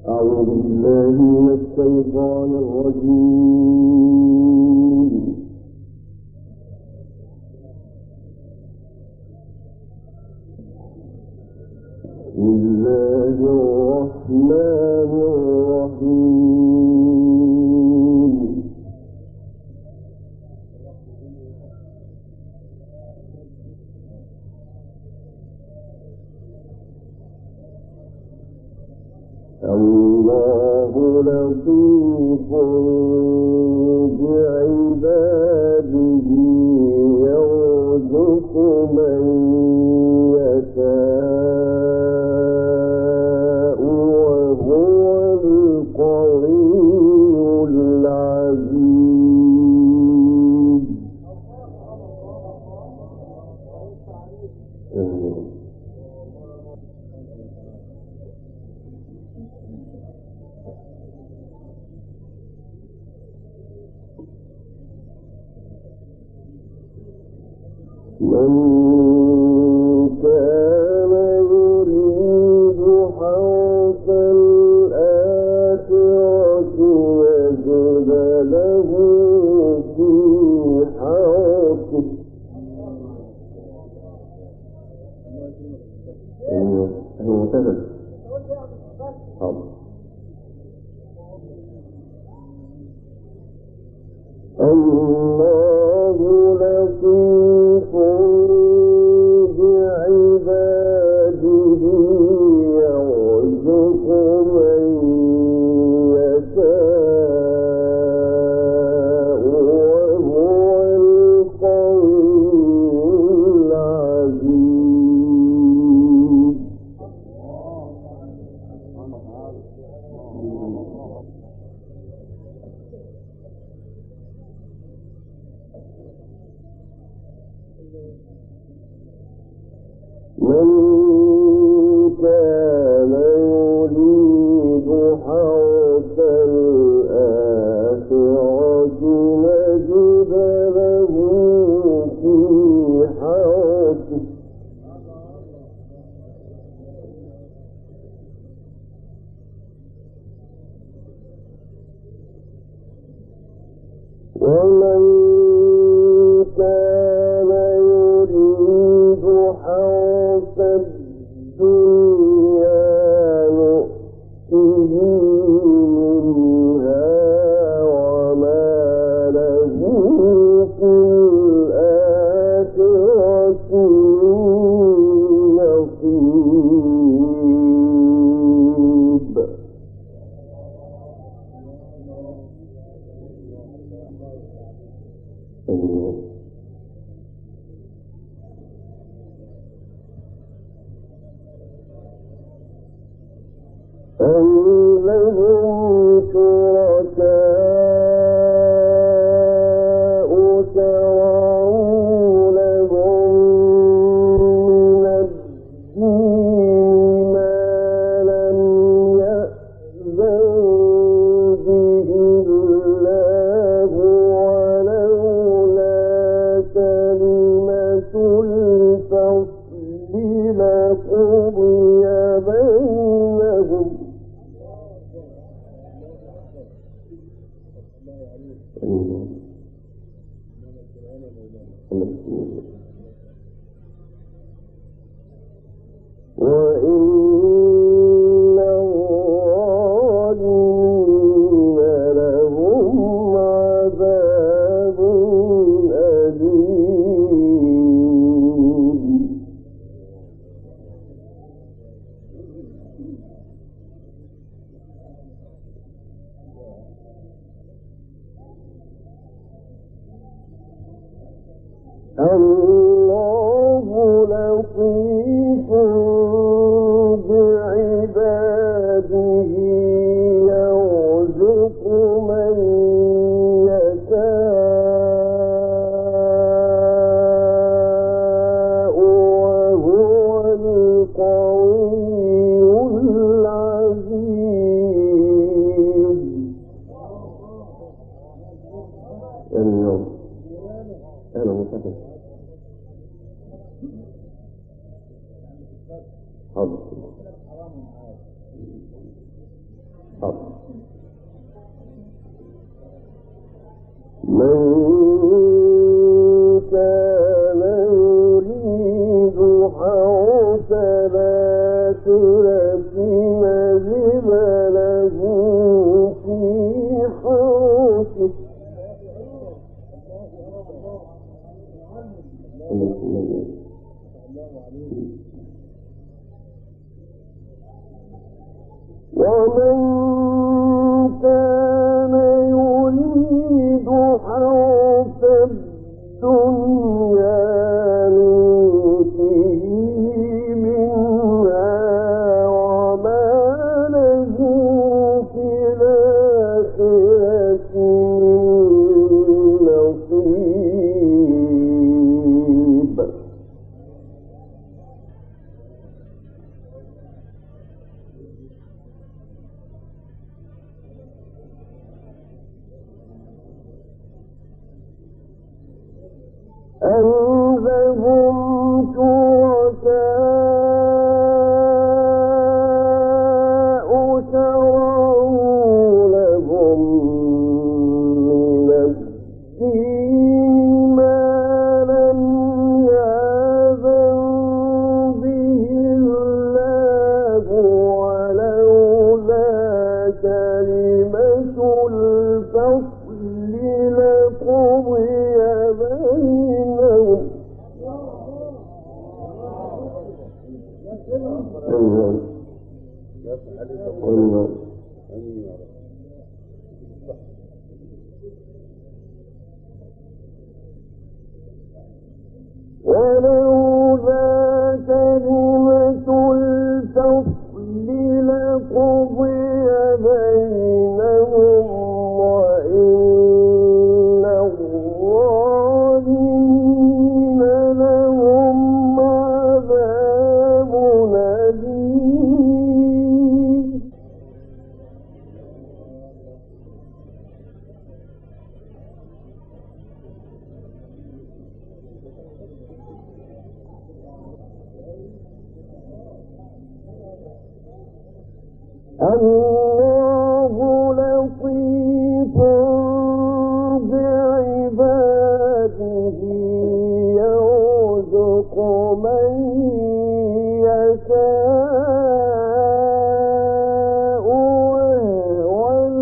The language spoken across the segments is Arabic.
أعوذ بالله من الشيطان الرجيم. بسم الله الرحمن الرحيم. الله لطيف بعباده يرزق من يشاء وهو القوي العزيز. من كان يريد حرث الآخرة يجد له في حرثه. الله لطيف بعباده يرزق من يشاء وهو القوي العزيز. من كان يريد حرث الآخرة نجد له في حرثه. ومن كان يريد حرث الدنيا نؤته منها وما له في الآخرة من نصيب. أم لهم شركاء شرعوا لهم من الدين ما لم يأذن به الله ولولا كلمة الفصل لقضي بينهم. وإن الظالمين لهم عذاب أليم. الله لطيف بعباده يرزق من يشاء وهو القوي العزيز. أهلا وسهلا. حاضر. من كان يريد حرث الآخرة نزد له في حرثه ومن كان يريد حرث الدنيا نؤته منها وما له في الآخرة من نصيب أم لهم شركاء شرعوا لهم من الدين ما لم يأذن به الله ولولا كلمة الفصل لقضي بينهم ولولا كلمة الفصل لقضي بينهم وإن الظالمين لهم عذاب أليم الله لطيف بعباده يرزق من يشاء وهو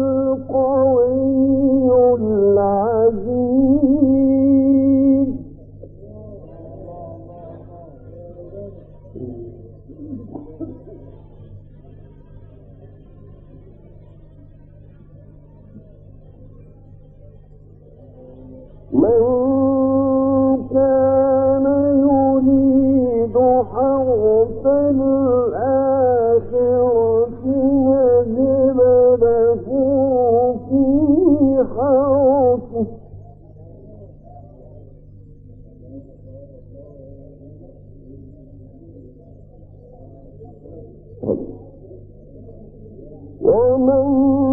القوي العزيز من كان يريد حرث الآخرة نزد له في حرثه ومن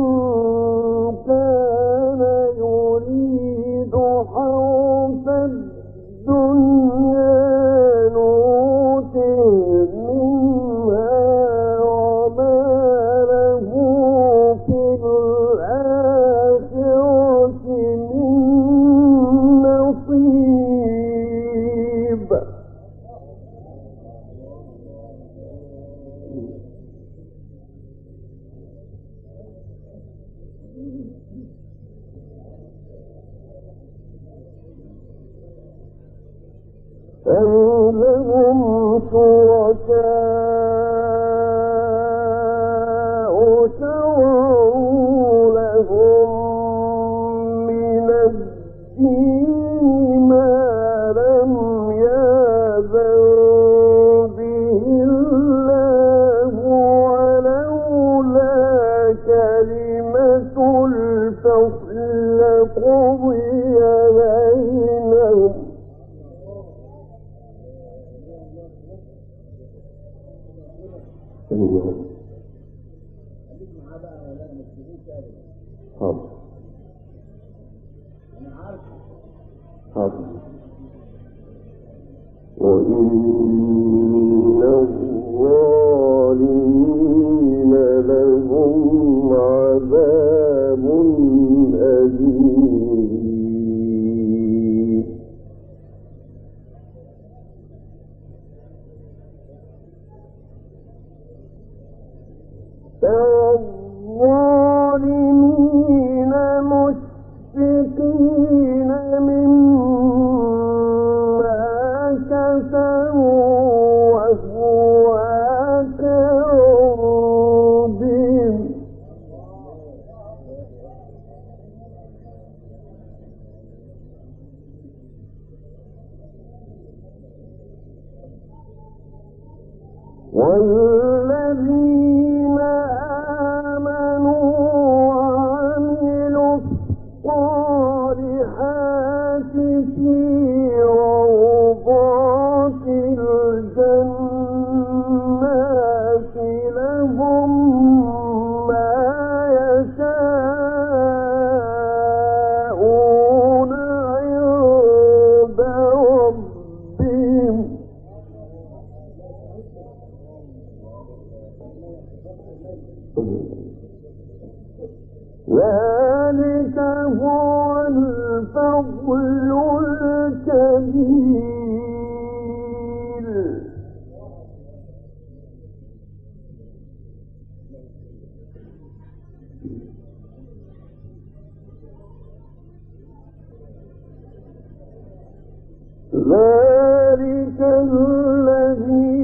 كان يريد حرث الدنيا نؤته منها وما له في الآخرة من نصيب أم لهم شركاء شرعوا لهم من الدين ما لم يأذن به الله ولولا كلمة الفصل لقضي بينهم وإن الظالمين لهم ترى الظالمين مشفقين مما كسبوا وهو واقع بهم والذين آمنوا وعملوا الصالحات في روضات الجنات لهم ما يشاءون عند ربهم ذلك هو الفضل الكبير ذلك الذي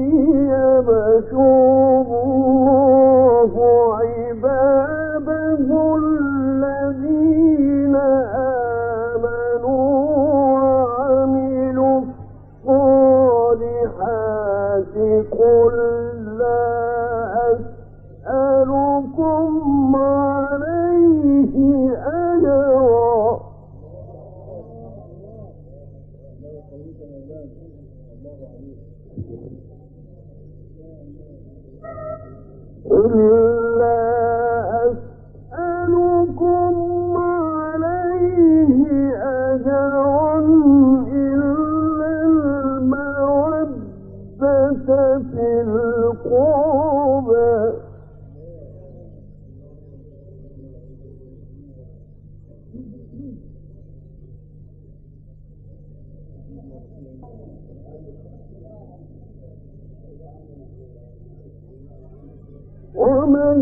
يبشر الله عباده الذين آمنوا وعملوا الصالحات قل لا أسألكم عليه أجرا قل لا أسألكم عليه أجرا إلا المودة في القربى ومن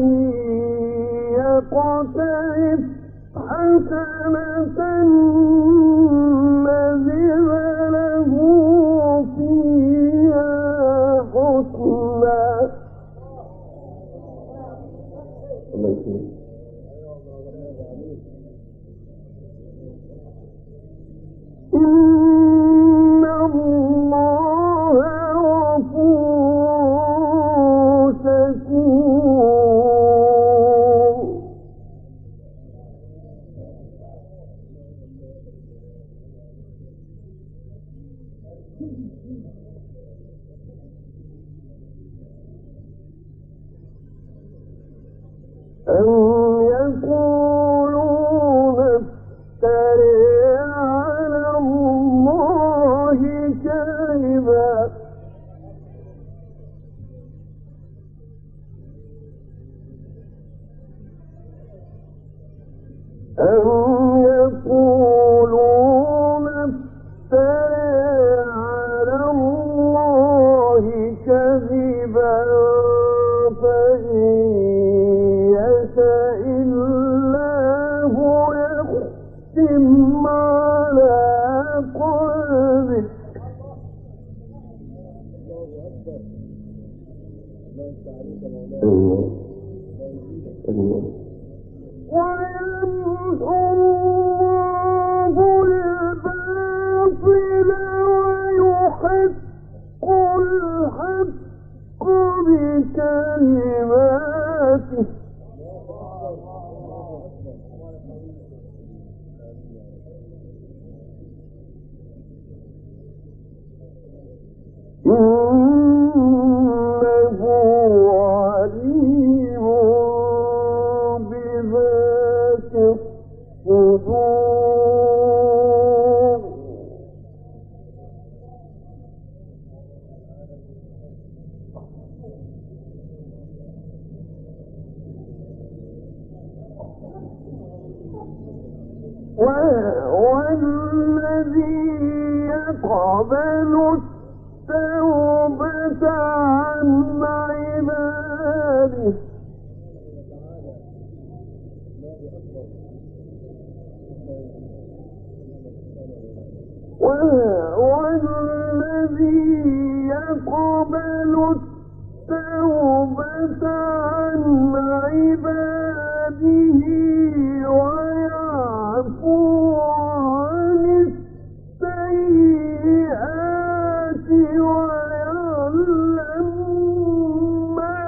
يقترف حسنة نزل له فيها حسنا إن الله غفور شكور أم يقولون افتري على الله كذبا أم يقولون افتري على الله كذبا فإن يشاء الله يختم على قلبك ويمحو الله الباطل ويحق الحق بكلماته إنه عليم بذات الصدور والذي يقبل التوبة عن عباده عباده ويعفو عن السيئات ويعلم ما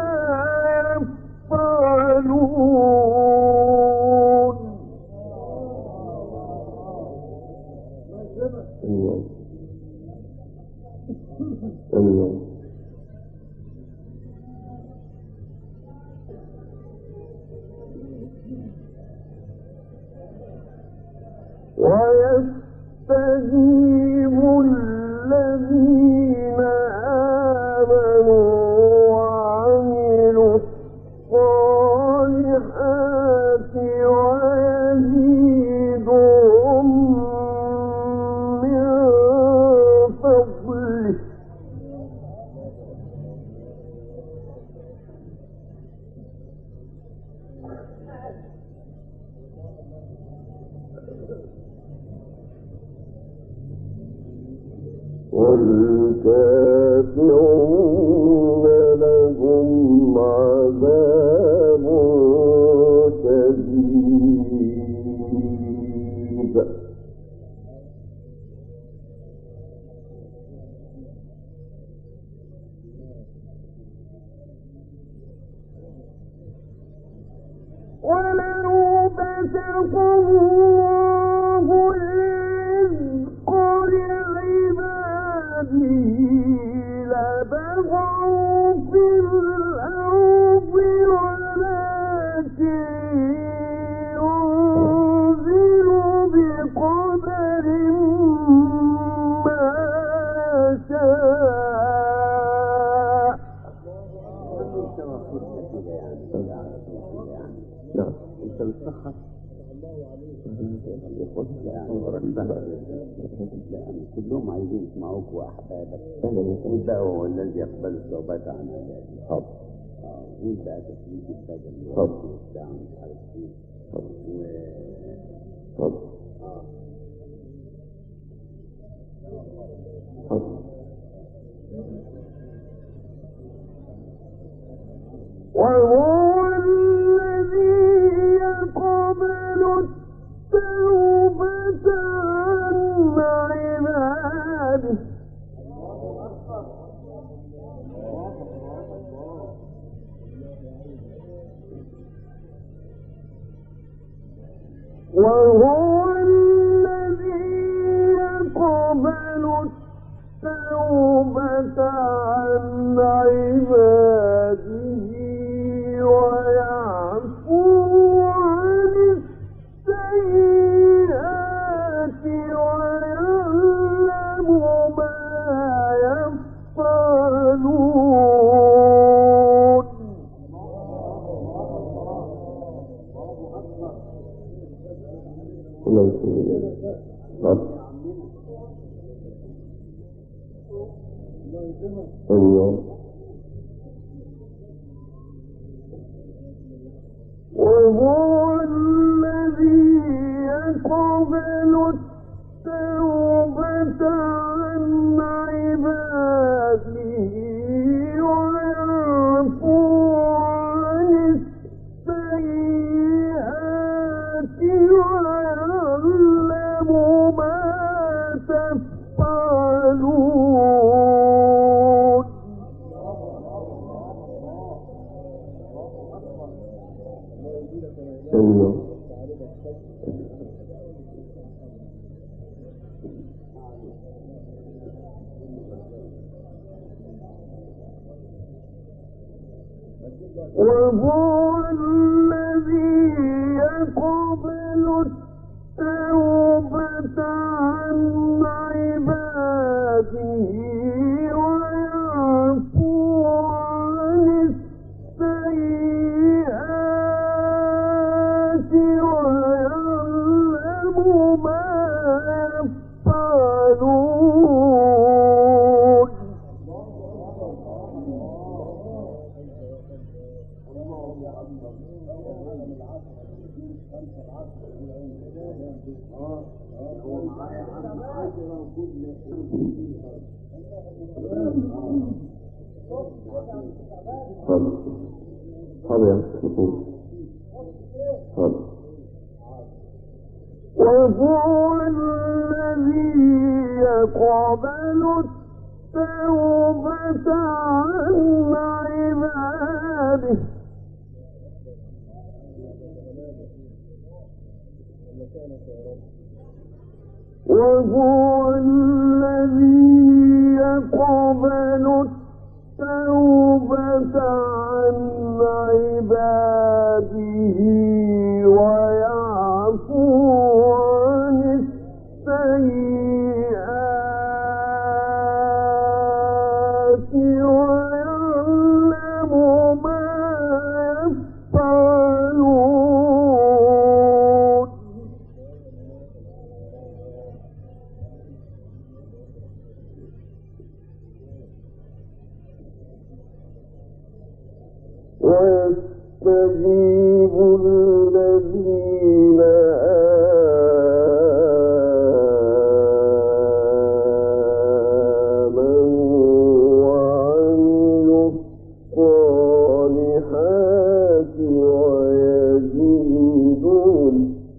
يفعلون. ويستجيب الذين آمنوا وعملوا الصالحات ويزيدهم من فضله. والكافرون لهم عذاب شديد. ولو بسط الله الرزق لعباده لبغوا في الأرض ولكن ينزل بقدر ما شاء. انت بتشخص كلهم عايزين يسمعوك واحبابك قول بقى هو الذي يقبل التوبة عن عباده. قول بقى تسليك البدن وبتاع مش عارف ايه وهو الذي يقبل التوبة عن عباده وهو الذي يقبل التوبة عن عباده ويعفو عن السيئات ويعلم ما يفعلون. وهو الذي يقبل التوبة عن عباده ويعفو عن السيئات ويعلم ما تفعلون. وهو الذي يقبل التوبة عن عباده ويعفو عن السيئات ويعلم ما يفعلون. حاضر يا وهو الذي يقبل التوبة عن عباده وهو الذي يقبل التوبة عن عباده ويعفو عن السيئات ويعلم ما يفعلون ويستجيب الذين آمنوا وعملوا الصالحات ويزيدهم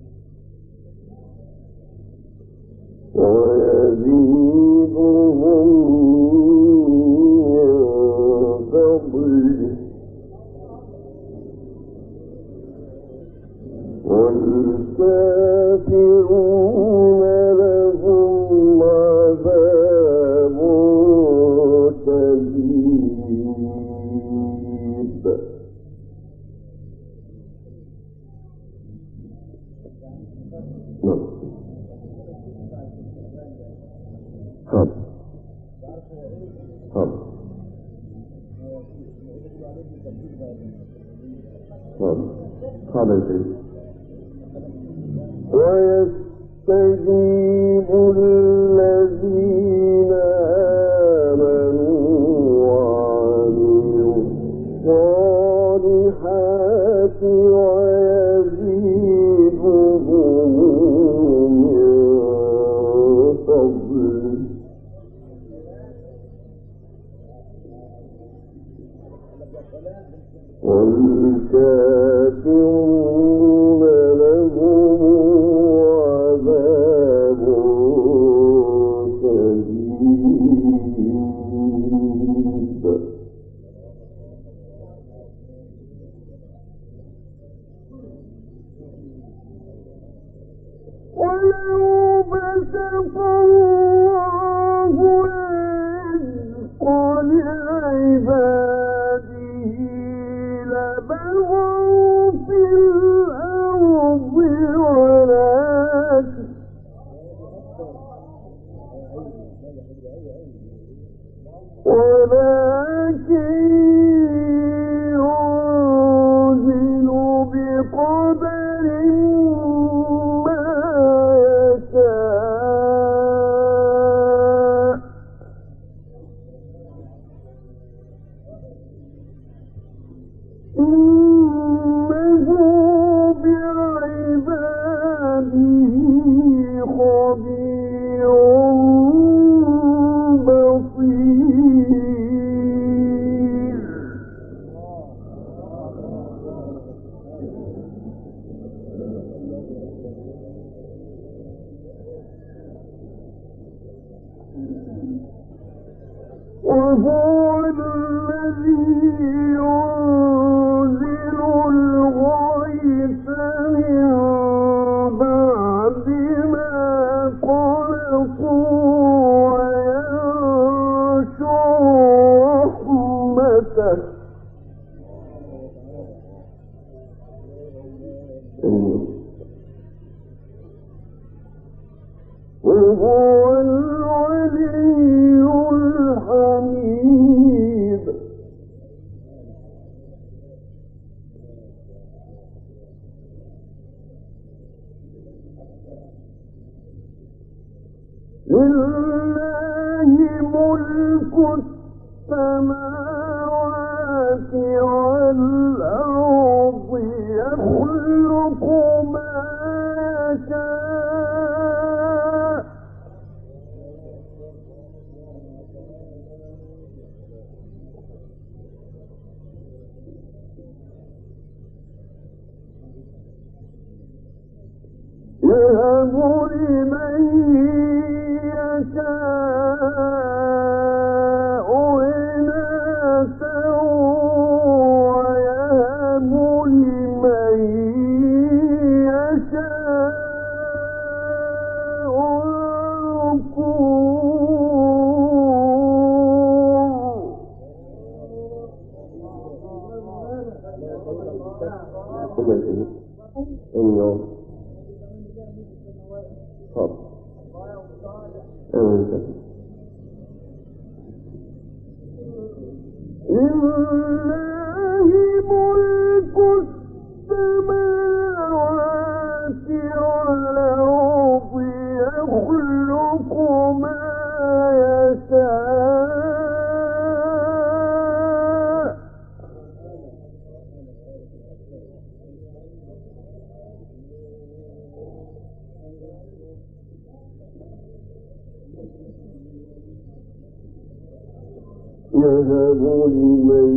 من فضله والكافرون لهم عذاب شديد ويستجيب الذين آمنوا وعملوا الصالحات ويزيدهم من فضله والكافرون لهم عذاب شديد ولو بسط الله الرزق لعباده لبغوا في الأرض ولكن ينزل بقدر ما يشاء إنه بعباده خبير بصير وهو الذي ينزل الغيث من بعد ما قنطوا وينشر رحمته وهو الولي الحميد لله ملك السماوات والأرض يخلق ما يشاء يهب لمن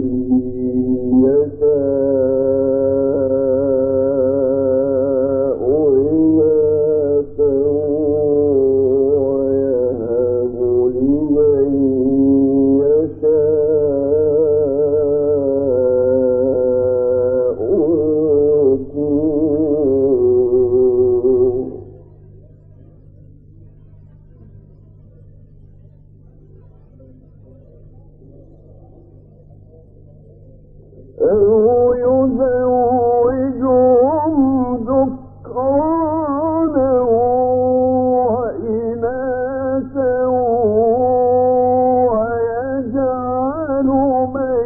يشاء إناثا ويهب لمن يشاء الذكور أو يزوجهم ذكرانا وإناثا ويجعل من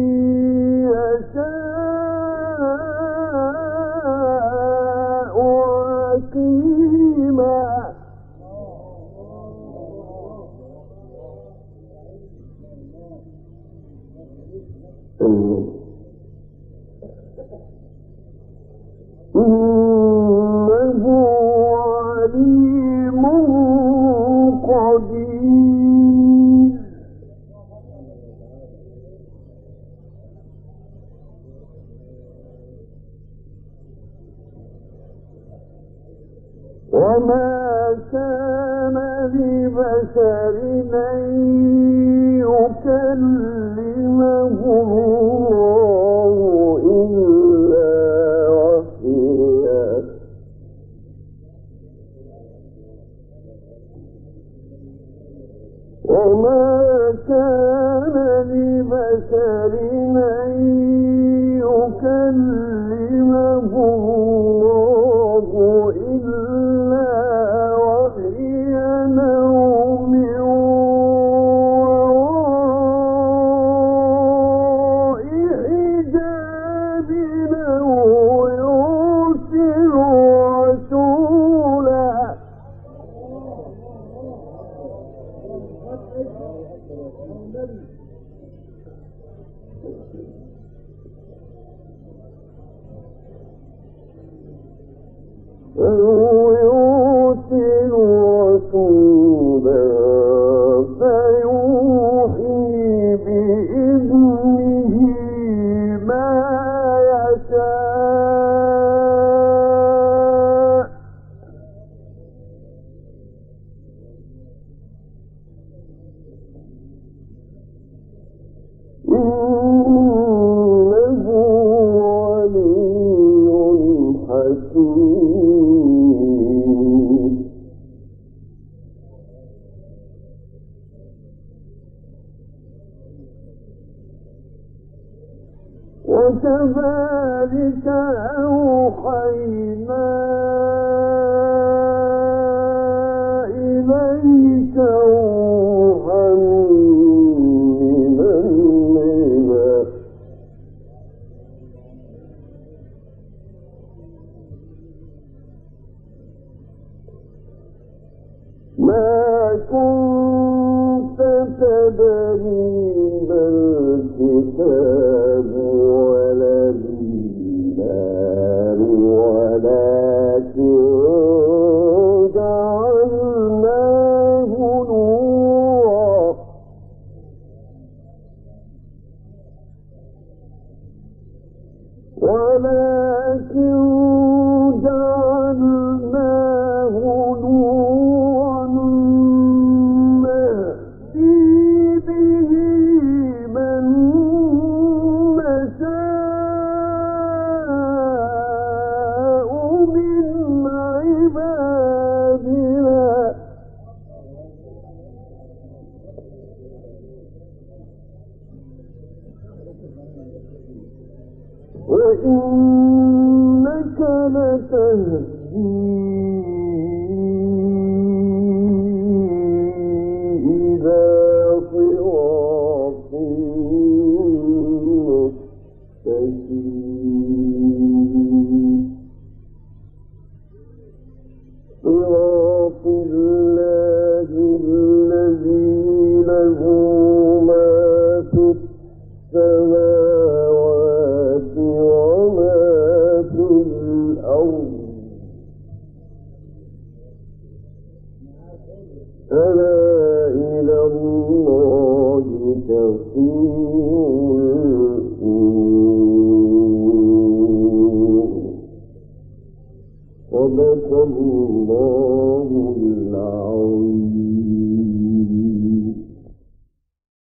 يشاء عقيما إنه عليم قدير وما كان لبشر أن يكلمه الله إلا وحيا وما كان لبشر أن يكلمه الله إلا وحيا أو من وراء حجاب أو يرسل رسولا أو يرسل رسولا فيوحي بإذنه ما يشاء إنه علي حكيم وكذلك أوحينا إليك روحا من أمرنا ما كنت تدري ما الكتاب ولا الإيمان ولكن جعلناه نورا ولكن جعلناه وإنك لتهدي إلى صراط مستقيم صراط الله الذي له ما في السماوات وما في الأرض ألا إلى الله تصير الأمور صدق الله